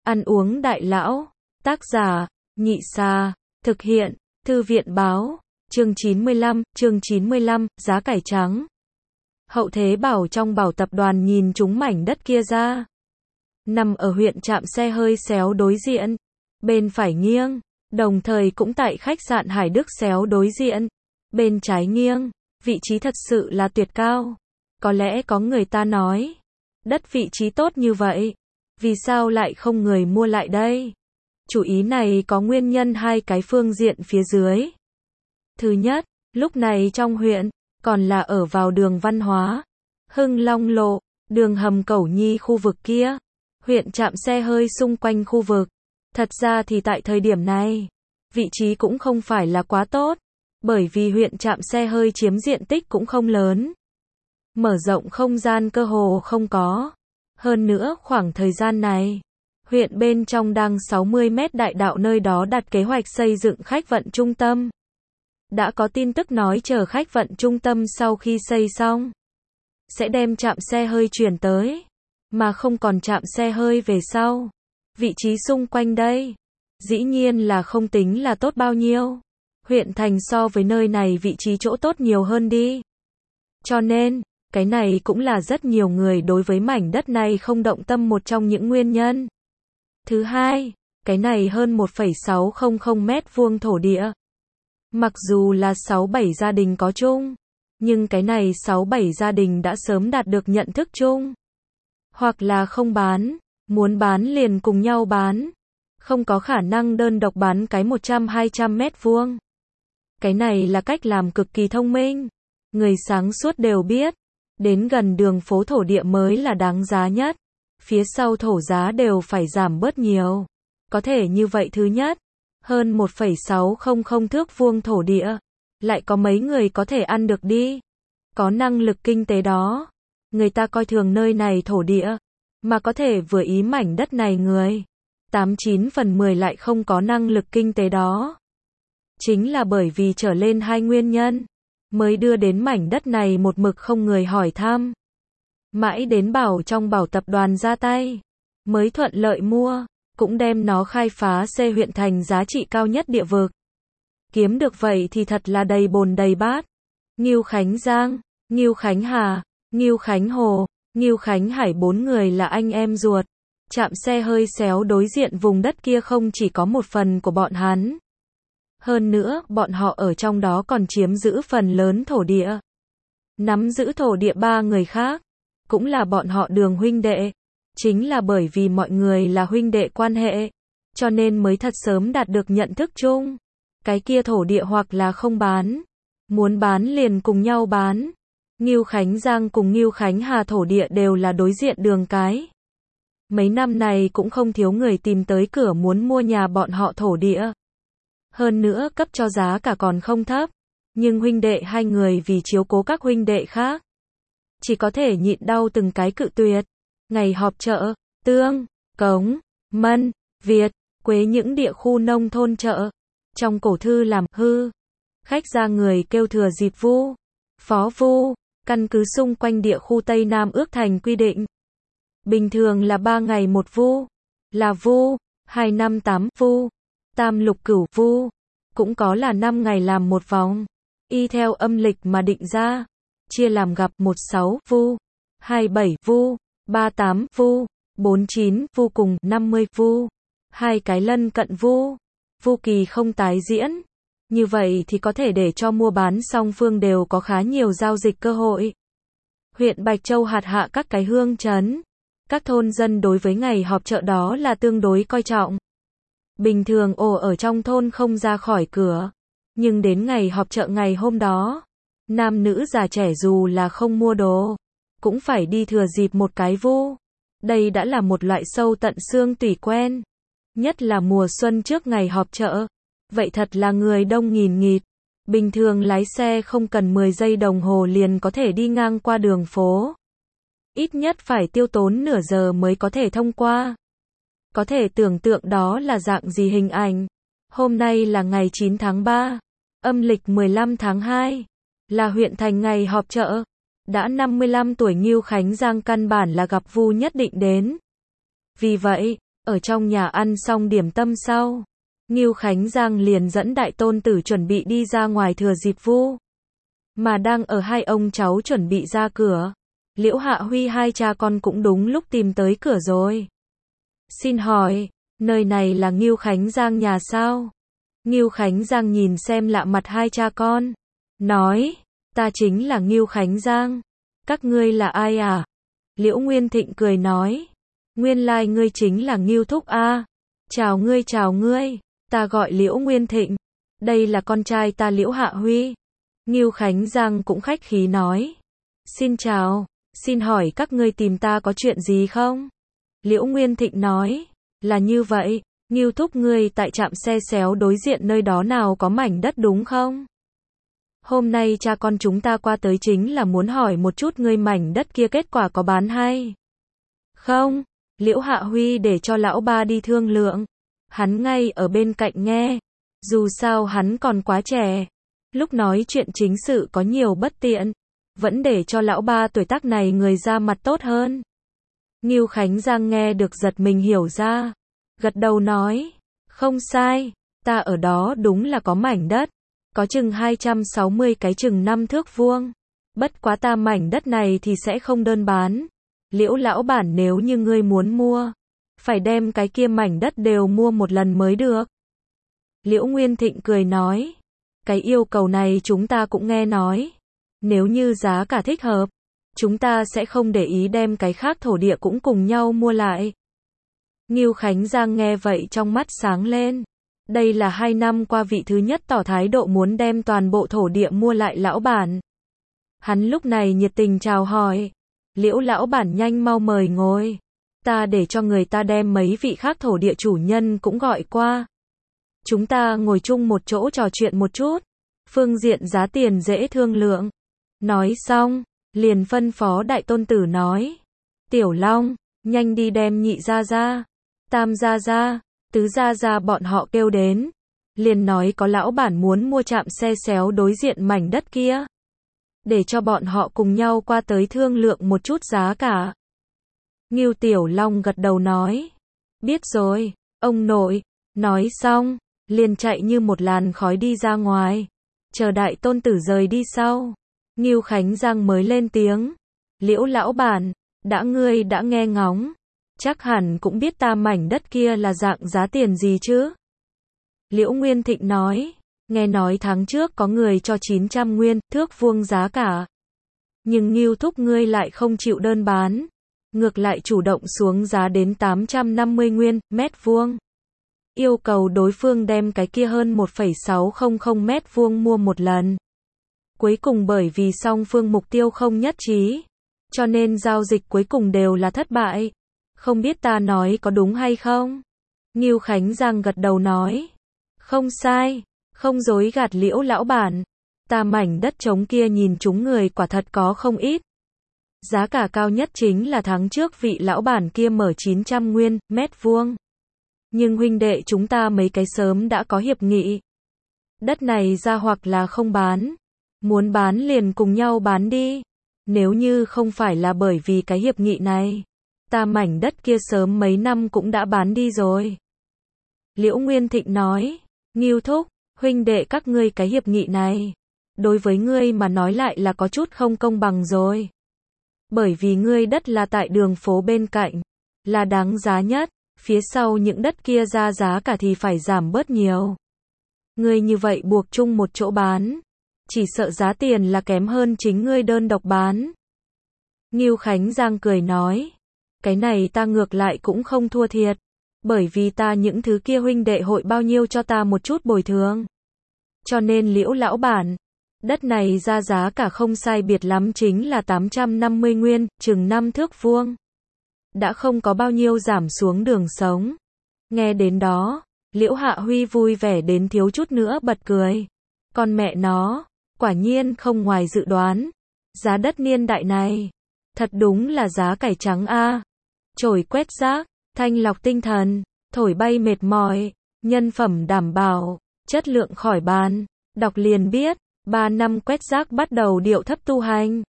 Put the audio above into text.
Ăn uống đại lão. Tác giả, Nhị Sa. Thực hiện, Thư viện báo. Chương 95, giá cải trắng. Hậu Thế Bảo trong Bảo tập đoàn nhìn trúng mảnh đất kia ra. Nằm ở huyện Trạm Xe Hơi Xéo đối diện. Bên phải nghiêng. Đồng thời cũng tại khách sạn Hải Đức Xéo đối diện. Bên trái nghiêng. Vị trí thật sự là tuyệt cao. Có lẽ có người ta nói. Đất vị trí tốt như vậy. Vì sao lại không người mua lại đây? Chủ ý này có nguyên nhân hai cái phương diện phía dưới. Thứ nhất, lúc này trong huyện, còn là ở vào đường Văn Hóa, Hưng Long Lộ, đường hầm Cẩu Nhi khu vực kia. Huyện Trạm Xe Hơi xung quanh khu vực. Thật ra thì tại thời điểm này, vị trí cũng không phải là quá tốt. Bởi vì huyện Trạm Xe Hơi chiếm diện tích cũng không lớn. Mở rộng không gian cơ hồ không có. Hơn nữa khoảng thời gian này, huyện bên trong đang 60 mét đại đạo nơi đó đặt kế hoạch xây dựng khách vận trung tâm. Đã có tin tức nói chờ khách vận trung tâm sau khi xây xong, sẽ đem trạm xe hơi chuyển tới, mà không còn trạm xe hơi về sau. Vị trí xung quanh đây, dĩ nhiên là không tính là tốt bao nhiêu. Huyện thành so với nơi này vị trí chỗ tốt nhiều hơn đi. Cho nên, cái này cũng là rất nhiều người đối với mảnh đất này không động tâm một trong những nguyên nhân. Thứ hai, cái này hơn 1,600 mét vuông thổ địa. Mặc dù là 6-7 gia đình có chung, nhưng cái này 6-7 gia đình đã sớm đạt được nhận thức chung. Hoặc là không bán, muốn bán liền cùng nhau bán. Không có khả năng đơn độc bán cái 100-200 mét vuông. Cái này là cách làm cực kỳ thông minh. Người sáng suốt đều biết. Đến gần đường phố thổ địa mới là đáng giá nhất. Phía sau thổ giá đều phải giảm bớt nhiều. Có thể như vậy thứ nhất. Hơn 1,600 thước vuông thổ địa. Lại có mấy người có thể ăn được đi. Có năng lực kinh tế đó. Người ta coi thường nơi này thổ địa. Mà có thể vừa ý mảnh đất này người. 89 phần 10 lại không có năng lực kinh tế đó. Chính là bởi vì trở lên hai nguyên nhân. Mới đưa đến mảnh đất này một mực không người hỏi thăm. Mãi đến Bảo trong Bảo tập đoàn ra tay. Mới thuận lợi mua. Cũng đem nó khai phá xây huyện thành giá trị cao nhất địa vực. Kiếm được vậy thì thật là đầy bồn đầy bát. Ngưu Khánh Giang, Ngưu Khánh Hà, Ngưu Khánh Hồ, Ngưu Khánh Hải bốn người là anh em ruột. Trạm xe hơi xéo đối diện vùng đất kia không chỉ có một phần của bọn hắn. Hơn nữa, bọn họ ở trong đó còn chiếm giữ phần lớn thổ địa. Nắm giữ thổ địa ba người khác, cũng là bọn họ Đường huynh đệ. Chính là bởi vì mọi người là huynh đệ quan hệ, cho nên mới thật sớm đạt được nhận thức chung. Cái kia thổ địa hoặc là không bán, muốn bán liền cùng nhau bán. Ngưu Khánh Giang cùng Ngưu Khánh Hà thổ địa đều là đối diện đường cái. Mấy năm này cũng không thiếu người tìm tới cửa muốn mua nhà bọn họ thổ địa. Hơn nữa cấp cho giá cả còn không thấp. Nhưng huynh đệ hai người vì chiếu cố các huynh đệ khác, chỉ có thể nhịn đau từng cái cự tuyệt. Ngày họp chợ, Tương, Cống, Mân, Việt, Quế những địa khu nông thôn chợ. Trong cổ thư làm hư. Khách ra người kêu thừa dịp vu, phó vu, căn cứ xung quanh địa khu Tây Nam ước thành quy định. Bình thường là 3 ngày một vu, là vu, 2 năm 8 vu, tam lục cửu vu, cũng có là 5 ngày làm một vòng. Y theo âm lịch mà định ra, chia làm gặp 16 vu, 27 vu, 38 vu, 49 vu cùng 50 vu. Hai cái lân cận vu, vu kỳ không tái diễn. Như vậy thì có thể để cho mua bán song phương đều có khá nhiều giao dịch cơ hội. Huyện Bạch Châu hạt hạ các cái hương trấn, các thôn dân đối với ngày họp chợ đó là tương đối coi trọng. Bình thường ở trong thôn không ra khỏi cửa, nhưng đến ngày họp chợ ngày hôm đó, nam nữ già trẻ dù là không mua đồ, cũng phải đi thừa dịp một cái vu. Đây đã là một loại sâu tận xương tủy quen. Nhất là mùa xuân trước ngày họp chợ. Vậy thật là người đông nghìn nghịt. Bình thường lái xe không cần 10 giây đồng hồ liền có thể đi ngang qua đường phố. Ít nhất phải tiêu tốn nửa giờ mới có thể thông qua. Có thể tưởng tượng đó là dạng gì hình ảnh. Hôm nay là ngày 9 tháng 3, âm lịch 15 tháng 2, là huyện thành ngày họp chợ. Đã 55 tuổi Ngưu Khánh Giang căn bản là gặp vu nhất định đến. Vì vậy, Ở trong nhà ăn xong điểm tâm sau, Ngưu Khánh Giang liền dẫn đại tôn tử chuẩn bị đi ra ngoài thừa dịp vu. Mà đang ở hai ông cháu chuẩn bị ra cửa, Liễu Hạ Huy hai cha con cũng đúng lúc tìm tới cửa rồi. Xin hỏi, nơi này là Ngưu Khánh Giang nhà sao? Ngưu Khánh Giang nhìn xem lạ mặt hai cha con, nói, ta chính là Ngưu Khánh Giang. Các ngươi là ai à? Liễu Nguyên Thịnh cười nói, nguyên lai ngươi chính là Ngưu Thúc a. Chào ngươi, ta gọi Liễu Nguyên Thịnh, đây là con trai ta Liễu Hạ Huy. Ngưu Khánh Giang cũng khách khí nói, xin chào, xin hỏi các ngươi tìm ta có chuyện gì không? Liễu Nguyên Thịnh nói, là như vậy, Ngưu Thúc ngươi tại trạm xe xéo đối diện nơi đó nào có mảnh đất đúng không? Hôm nay cha con chúng ta qua tới chính là muốn hỏi một chút ngươi mảnh đất kia kết quả có bán hay không? Liễu Hạ Huy để cho lão ba đi thương lượng. Hắn ngay ở bên cạnh nghe. Dù sao hắn còn quá trẻ. Lúc nói chuyện chính sự có nhiều bất tiện. Vẫn để cho lão ba tuổi tác này người ra mặt tốt hơn. Ngưu Khánh Giang nghe được giật mình hiểu ra. Gật đầu nói. Không sai. Ta ở đó đúng là có mảnh đất. Có chừng 260 cái chừng 5 thước vuông. Bất quá ta mảnh đất này thì sẽ không đơn bán. Liễu lão bản nếu như ngươi muốn mua, phải đem cái kia mảnh đất đều mua một lần mới được. Liễu Nguyên Thịnh cười nói, cái yêu cầu này chúng ta cũng nghe nói. Nếu như giá cả thích hợp, chúng ta sẽ không để ý đem cái khác thổ địa cũng cùng nhau mua lại. Ngưu Khánh Giang nghe vậy trong mắt sáng lên. Đây là 2 năm qua vị thứ nhất tỏ thái độ muốn đem toàn bộ thổ địa mua lại lão bản. Hắn lúc này nhiệt tình chào hỏi. Liễu lão bản nhanh mau mời ngồi. Ta để cho người ta đem mấy vị khác thổ địa chủ nhân cũng gọi qua. Chúng ta ngồi chung một chỗ trò chuyện một chút. Phương diện giá tiền dễ thương lượng. Nói xong, liền phân phó đại tôn tử nói. Tiểu Long, nhanh đi đem nhị gia gia, tam gia gia, tứ gia gia bọn họ kêu đến. Liền nói có lão bản muốn mua trạm xe xéo đối diện mảnh đất kia. Để cho bọn họ cùng nhau qua tới thương lượng một chút giá cả. Ngưu Tiểu Long gật đầu nói. Biết rồi, ông nội. Nói xong, liền chạy như một làn khói đi ra ngoài. Chờ đại tôn tử rời đi sau. Ngưu Khánh Giang mới lên tiếng. Liễu lão bản, ngươi đã nghe ngóng. Chắc hẳn cũng biết ta mảnh đất kia là dạng giá tiền gì chứ? Liễu Nguyên Thịnh nói. Nghe nói tháng trước có người cho 900 nguyên thước vuông giá cả. Nhưng Ngưu Thúc ngươi lại không chịu đơn bán. Ngược lại chủ động xuống giá đến 850 nguyên mét vuông. Yêu cầu đối phương đem cái kia hơn 1,600 mét vuông mua một lần. Cuối cùng bởi vì song phương mục tiêu không nhất trí, cho nên giao dịch cuối cùng đều là thất bại. Không biết ta nói có đúng hay không? Ngưu Khánh Giang gật đầu nói. Không sai. Không dối gạt Liễu lão bản. Ta mảnh đất trống kia nhìn chúng người quả thật có không ít. Giá cả cao nhất chính là tháng trước vị lão bản kia mở 900 nguyên mét vuông. Nhưng huynh đệ chúng ta mấy cái sớm đã có hiệp nghị. Đất này ra hoặc là không bán. Muốn bán liền cùng nhau bán đi. Nếu như không phải là bởi vì cái hiệp nghị này, ta mảnh đất kia sớm mấy năm cũng đã bán đi rồi. Liễu Nguyên Thịnh nói. Ngưu Thúc, huynh đệ các ngươi cái hiệp nghị này, đối với ngươi mà nói lại là có chút không công bằng rồi. Bởi vì ngươi đất là tại đường phố bên cạnh, là đáng giá nhất, phía sau những đất kia ra giá cả thì phải giảm bớt nhiều. Ngươi như vậy buộc chung một chỗ bán, chỉ sợ giá tiền là kém hơn chính ngươi đơn độc bán. Ngưu Khánh Giang cười nói, cái này ta ngược lại cũng không thua thiệt. Bởi vì ta những thứ kia huynh đệ hội bao nhiêu cho ta một chút bồi thường. Cho nên Liễu lão bản, đất này ra giá cả không sai biệt lắm chính là 850 nguyên, chừng 5 thước vuông. Đã không có bao nhiêu giảm xuống đường sống. Nghe đến đó, Liễu Hạ Huy vui vẻ đến thiếu chút nữa bật cười. Con mẹ nó, quả nhiên không ngoài dự đoán. Giá đất niên đại này, thật đúng là giá cải trắng a. Chổi quét rác, thanh lọc tinh thần, thổi bay mệt mỏi, nhân phẩm đảm bảo, chất lượng khỏi bàn. Đọc liền biết, 3 năm quét rác bắt đầu điệu thấp tu hành.